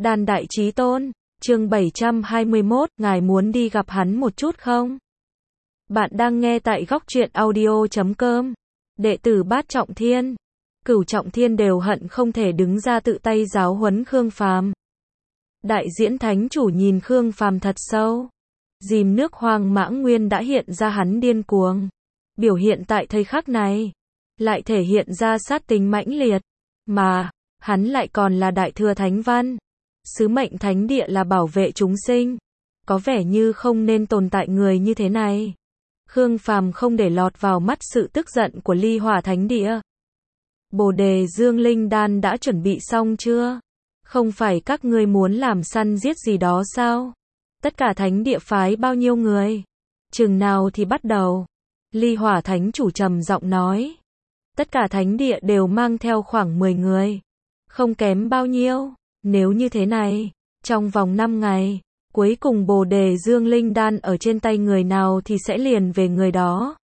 Đan Đại Chí Tôn, chương 721, ngài muốn đi gặp hắn một chút không? Bạn đang nghe tại góc truyện audio.com. Đệ tử Bát Trọng Thiên, Cửu Trọng Thiên đều hận không thể đứng ra tự tay giáo huấn Khương Phàm. Đại diễn thánh chủ nhìn Khương Phàm thật sâu. Dìm nước Hoang Mãng Nguyên đã hiện ra hắn điên cuồng. Biểu hiện tại thời khắc này, lại thể hiện ra sát tính mãnh liệt. Mà, hắn lại còn là Đại Thừa Thánh Văn. Sứ mệnh thánh địa là bảo vệ chúng sinh. Có vẻ như không nên tồn tại người như thế này. Khương Phàm không để lọt vào mắt sự tức giận của Ly Hỏa Thánh Địa. Bồ Đề Dương Linh Đan đã chuẩn bị xong chưa? Không phải các ngươi muốn làm săn giết gì đó sao? Tất cả thánh địa phái bao nhiêu người? Chừng nào thì bắt đầu? Ly Hỏa Thánh chủ trầm giọng nói. Tất cả thánh địa đều mang theo khoảng 10 người. Không kém bao nhiêu. Nếu như thế này, trong vòng 5 ngày, cuối cùng Bồ Đề Dương Linh Đan ở trên tay người nào thì sẽ liền về người đó.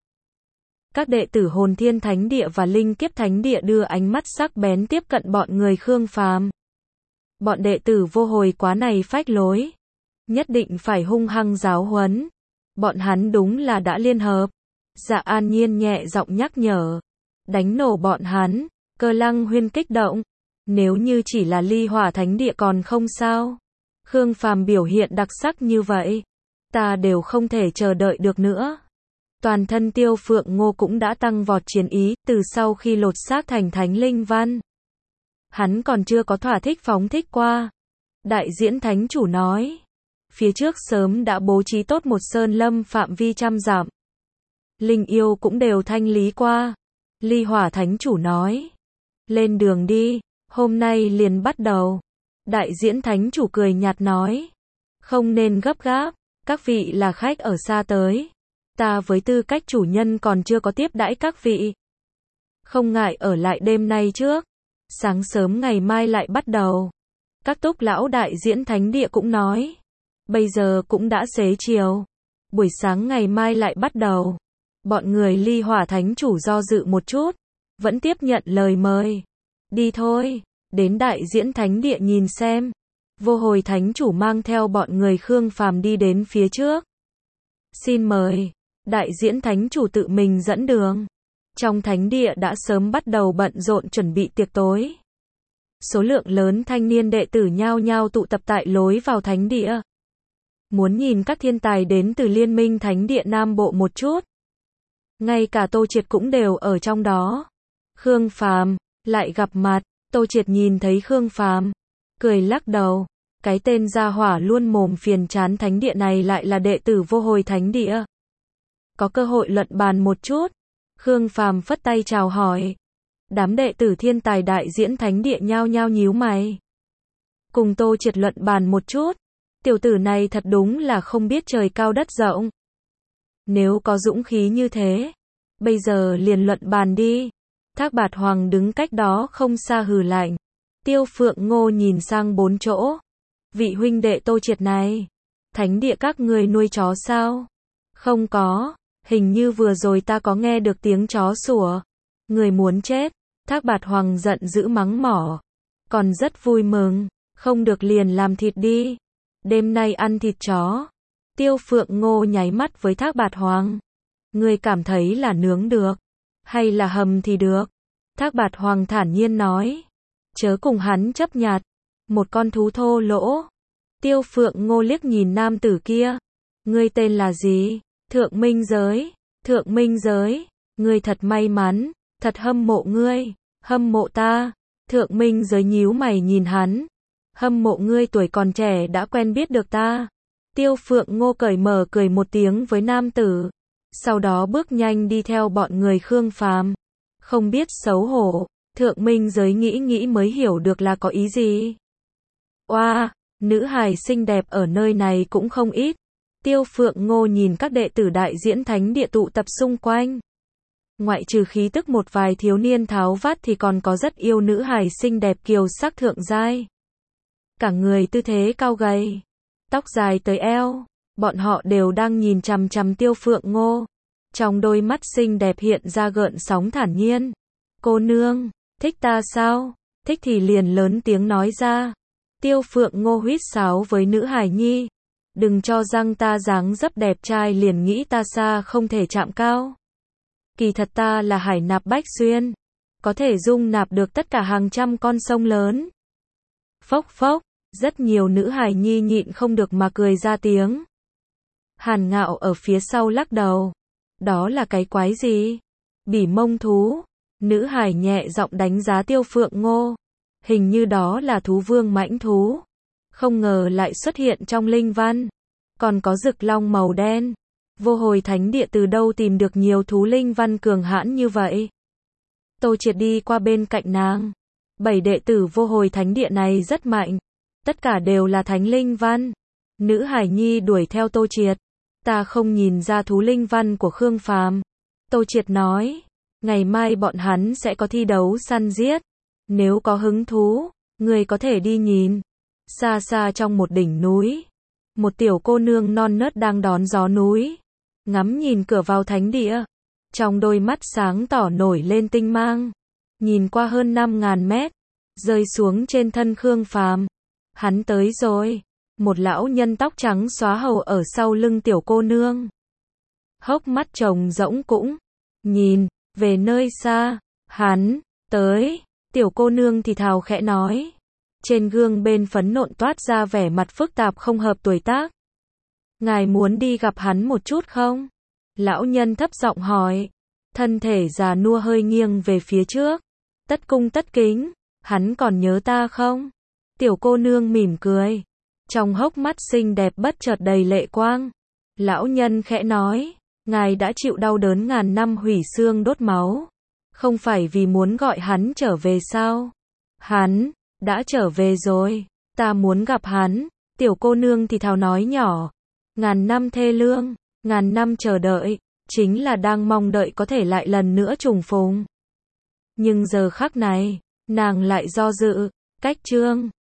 Các đệ tử Hồn Thiên Thánh Địa và Linh Kiếp Thánh Địa đưa ánh mắt sắc bén tiếp cận bọn người Khương Phàm. Bọn đệ tử vô hồi quá này phách lối, nhất định phải hung hăng giáo huấn. Bọn hắn đúng là đã liên hợp. Dạ An Nhiên nhẹ giọng nhắc nhở. Đánh nổ bọn hắn. Cơ Lăng Huyên kích động. Nếu như chỉ là Ly Hỏa Thánh Địa còn không sao. Khương Phàm biểu hiện đặc sắc như vậy, ta đều không thể chờ đợi được nữa. Toàn thân Tiêu Phượng Ngô cũng đã tăng vọt chiến ý, từ sau khi lột xác thành Thánh Linh Văn. Hắn còn chưa có thỏa thích phóng thích qua. Đại diễn thánh chủ nói, phía trước sớm đã bố trí tốt một sơn lâm phạm vi 100 dặm. Linh yêu cũng đều thanh lý qua. Ly Hỏa Thánh chủ nói, lên đường đi, hôm nay liền bắt đầu. Đại diễn thánh chủ cười nhạt nói, không nên gấp gáp, các vị là khách ở xa tới. Ta với tư cách chủ nhân còn chưa có tiếp đãi các vị. Không ngại ở lại đêm nay trước. Sáng sớm ngày mai lại bắt đầu. Các túc lão đại diễn thánh địa cũng nói, bây giờ cũng đã xế chiều. Buổi sáng ngày mai lại bắt đầu. Bọn người Ly Hỏa Thánh chủ do dự một chút, vẫn tiếp nhận lời mời. Đi thôi. Đến đại diễn thánh địa nhìn xem. Vô hồi thánh chủ mang theo bọn người Khương Phàm đi đến phía trước. Xin mời. Đại diễn thánh chủ tự mình dẫn đường. Trong thánh địa đã sớm bắt đầu bận rộn chuẩn bị tiệc tối. Số lượng lớn thanh niên đệ tử nhao nhao tụ tập tại lối vào thánh địa. Muốn nhìn các thiên tài đến từ Liên minh Thánh Địa Nam Bộ một chút. Ngay cả Tô Triệt cũng đều ở trong đó. Khương Phàm lại gặp mặt. Tô Triệt nhìn thấy Khương Phàm, cười lắc đầu. Cái tên gia hỏa luôn mồm phiền chán thánh địa này lại là đệ tử vô hồi thánh địa. Có cơ hội luận bàn một chút. Khương Phàm phất tay chào hỏi. Đám đệ tử thiên tài đại diễn thánh địa nhao nhao nhíu mày. Cùng Tô Triệt luận bàn một chút. Tiểu tử này thật đúng là không biết trời cao đất rộng. Nếu có dũng khí như thế, bây giờ liền luận bàn đi. Thác Bạt Hoàng đứng cách đó không xa hừ lạnh. Tiêu Phượng Ngô nhìn sang bốn chỗ. Vị huynh đệ Tô Triệt này, thánh địa các người nuôi chó sao? Không có, hình như vừa rồi ta có nghe được tiếng chó sủa. Người muốn chết. Thác Bạt Hoàng giận dữ mắng mỏ. Còn rất vui mừng, không được liền làm thịt đi. Đêm nay ăn thịt chó. Tiêu Phượng Ngô nháy mắt với Thác Bạt Hoàng. Người cảm thấy là nướng được, hay là hầm thì được. Thác Bạt Hoàng thản nhiên nói. Chớ cùng hắn chấp nhặt. Một con thú thô lỗ. Tiêu Phượng Ngô liếc nhìn nam tử kia. Ngươi tên là gì? Thượng Minh Giới. Thượng Minh Giới. Ngươi thật may mắn. Thật hâm mộ ngươi. Hâm mộ ta. Thượng Minh Giới nhíu mày nhìn hắn. Hâm mộ ngươi tuổi còn trẻ đã quen biết được ta. Tiêu Phượng Ngô cởi mở cười một tiếng với nam tử. Sau đó bước nhanh đi theo bọn người Khương Phàm. Không biết xấu hổ. Thượng Minh Giới nghĩ mới hiểu được là có ý gì. Oa, nữ hài xinh đẹp ở nơi này cũng không ít. Tiêu Phượng Ngô nhìn các đệ tử đại diễn thánh địa tụ tập xung quanh. Ngoại trừ khí tức một vài thiếu niên tháo vát thì còn có rất yêu nữ hài xinh đẹp kiều sắc thượng giai. Cả người tư thế cao gầy, tóc dài tới eo, bọn họ đều đang nhìn chằm chằm Tiêu Phượng Ngô. Trong đôi mắt xinh đẹp hiện ra gợn sóng thản nhiên. Cô nương, thích ta sao? Thích thì liền lớn tiếng nói ra. Tiêu Phượng Ngô huýt sáo với nữ hài nhi. Đừng cho rằng ta dáng dấp đẹp trai liền nghĩ ta xa không thể chạm cao. Kỳ thật ta là hải nạp bách xuyên. Có thể dung nạp được tất cả hàng trăm con sông lớn. Phốc phốc, rất nhiều nữ hài nhi nhịn không được mà cười ra tiếng. Hàn Ngạo ở phía sau lắc đầu. Đó là cái quái gì? Bỉ mông thú. Nữ hài nhẹ giọng đánh giá Tiêu Phượng Ngô. Hình như đó là thú vương mãnh thú. Không ngờ lại xuất hiện trong linh văn. Còn có rực long màu đen. Vô Hồi Thánh Địa từ đâu tìm được nhiều thú linh văn cường hãn như vậy? Tô Triệt đi qua bên cạnh nàng. 7 đệ tử Vô Hồi Thánh Địa này rất mạnh. Tất cả đều là thánh linh văn. Nữ hải nhi đuổi theo Tô Triệt. Ta không nhìn ra thú linh văn của Khương Phàm. Tô Triệt nói. Ngày mai bọn hắn sẽ có thi đấu săn giết. Nếu có hứng thú, người có thể đi nhìn. Xa xa trong một đỉnh núi. Một tiểu cô nương non nớt đang đón gió núi. Ngắm nhìn cửa vào thánh địa. Trong đôi mắt sáng tỏ nổi lên tinh mang. Nhìn qua hơn 5.000 mét. Rơi xuống trên thân Khương Phàm. Hắn tới rồi. Một lão nhân tóc trắng xóa hầu ở sau lưng tiểu cô nương. Hốc mắt trông rỗng cũng. Nhìn, về nơi xa. Hắn, tới. Tiểu cô nương thì thào khẽ nói. Trên gương bên phấn nộn toát ra vẻ mặt phức tạp không hợp tuổi tác. Ngài muốn đi gặp hắn một chút không? Lão nhân thấp giọng hỏi. Thân thể già nua hơi nghiêng về phía trước. Tất cung tất kính. Hắn còn nhớ ta không? Tiểu cô nương mỉm cười. Trong hốc mắt xinh đẹp bất chợt đầy lệ quang. Lão nhân khẽ nói. Ngài đã chịu đau đớn ngàn năm hủy xương đốt máu. Không phải vì muốn gọi hắn trở về sao? Hắn đã trở về rồi. Ta muốn gặp hắn. Tiểu cô nương thì thào nói nhỏ. Ngàn năm thê lương, ngàn năm chờ đợi, chính là đang mong đợi có thể lại lần nữa trùng phùng. Nhưng giờ khắc này, nàng lại do dự. Cách chương